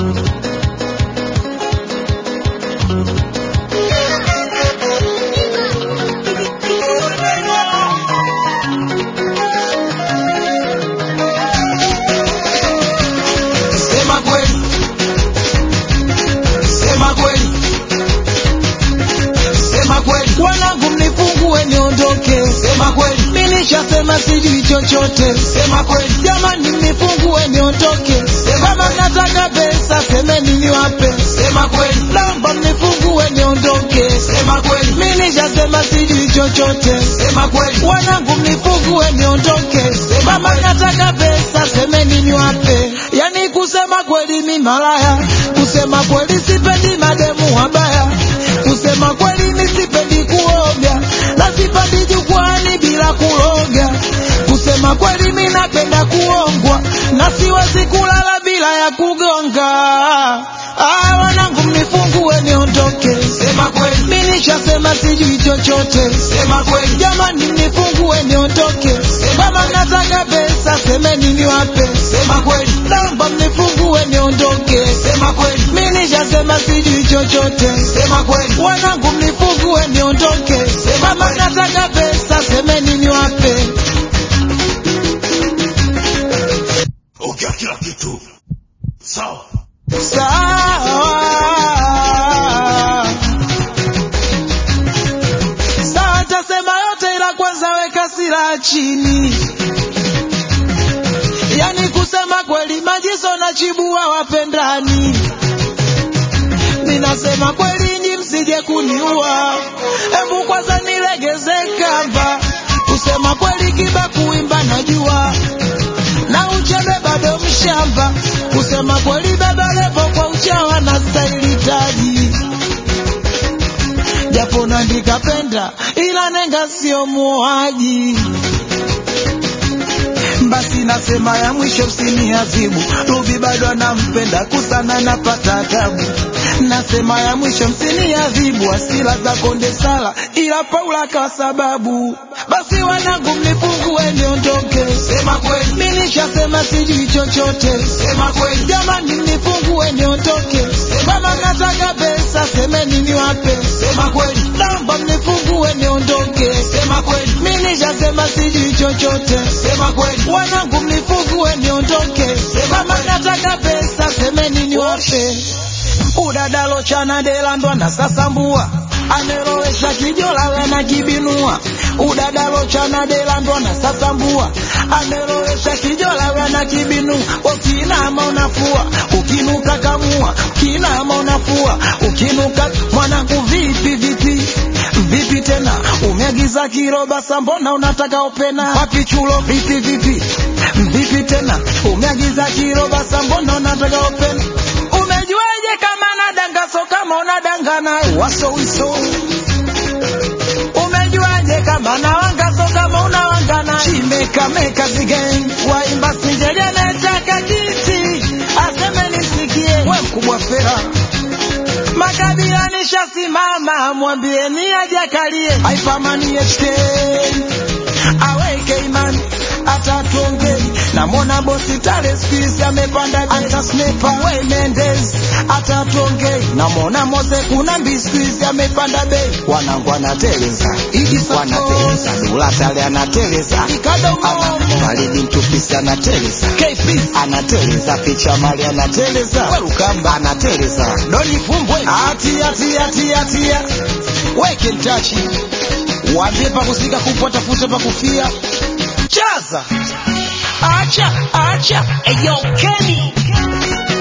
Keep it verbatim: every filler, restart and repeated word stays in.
Sema sijui chochote, sema kweli. Jamani nifungue niondoke, kama nataka pesa semeni niwape, sema kweli. Naomba nifungue niondoke, sema kweli. Mimi nishasema sijui chochote, sema kweli. Wanangu nifungue niondoke, kama nataka pesa semeni niwape. Yani kusema kweli mimi malaya, kusema kweli sipendi mademu wabaya, kusema kweli mimi sipendi kuoga, na sipendi jukwani bila kuloga. Kusema kweli mimi napenda kuongwa, na siwezi kulala bila ya kugonga. Ah, wanangu mnifungue niondoke, sema kweli. Mimi nishasema sijui chochote, sema kweli. Jamani mnifungue niondoke, kama nataka pesa semeni niwape, sema kweli. Naomba mnifungue niondoke, sema kweli. Mimi nishasema sijui chochote, sema kweli. Wanangu mnifungue niondoke, kama nataka pesa semeni niwape. Okay, kila kitu sawa Sawa sawa, tasema yote ila kwanza weka silaha chini. Yani kusema kweli Majiso na Chibua wapendani, ninasema kweli nyi msije kuniua, hebu kwanza nilegeze kamba. Kusema kweli Kiba kuimba najua, na uchebe bado mshamba. Kusema kweli Baba Levo kwa uchawa na staili taji, japo nandika penda ila nenga sio muaji. Basi nasema ya mwisho msiniadhibu, Ruby bado anampenda kusana napata tabu. Nasema ya mwisho msiniadhibu, asila za Konde Sala ila Paula kwa sababu. Basi wanangu mnifungue niondoke, sema kweli. Mimi nishasema sijui chochote, sema kweli. Jamani mnifungue niondoke, kama nataka pesa semeni niwape, sema kweli. Naomba mnifungue niondoke, sema kweli. Mimi nishasema sijui chochote, sema kweli. Wanangu mnifungue niondoke, kama nataka pesa semeni niwape. Udadalo chana delandwa na sasambua, anerowesha kijola wena kibinua. Udadalo chana delandwa na sasambua, anerowesha kijola wena kibinua. Ukinama unafua, ukinuka kamua, ukinama unafua, ukinuka. Mwanangu vipi vipi vipi tena, umeagiza kiroba sambona unataka opena. Wapi chulo vipi vipi vipi tena, umeagiza kiroba sambona unataka opena. Umejuaje kama nadanga so kama unadangana waso wiso? Umejuaje kama nawanga so kama unawangana? Chimeka meka zigen waimba sinjeje netaka kiti, aseme nisikie we mkubwa Fera. Makabila nishasimama, mwambieni aje akalie. Haipamani H K aweke imani atatuongei. Na mona bosi tale squeeze amepanda anta sniper we Mendes atatuongei. Na mona Mose kuna bisqueeze amepanda bei. Wanangu anateleza wanateleza, Dula Tale anateleza, Malidi Mtupisi anateleza, K P anateleza, Picha Mali anateleza, Welukamba anateleza, Doni Fumbwe ati ati ati ati weke mtachi. Wambie pa kusika kupwa tafuta pa kufia. Chaza acha acha eyo Kenny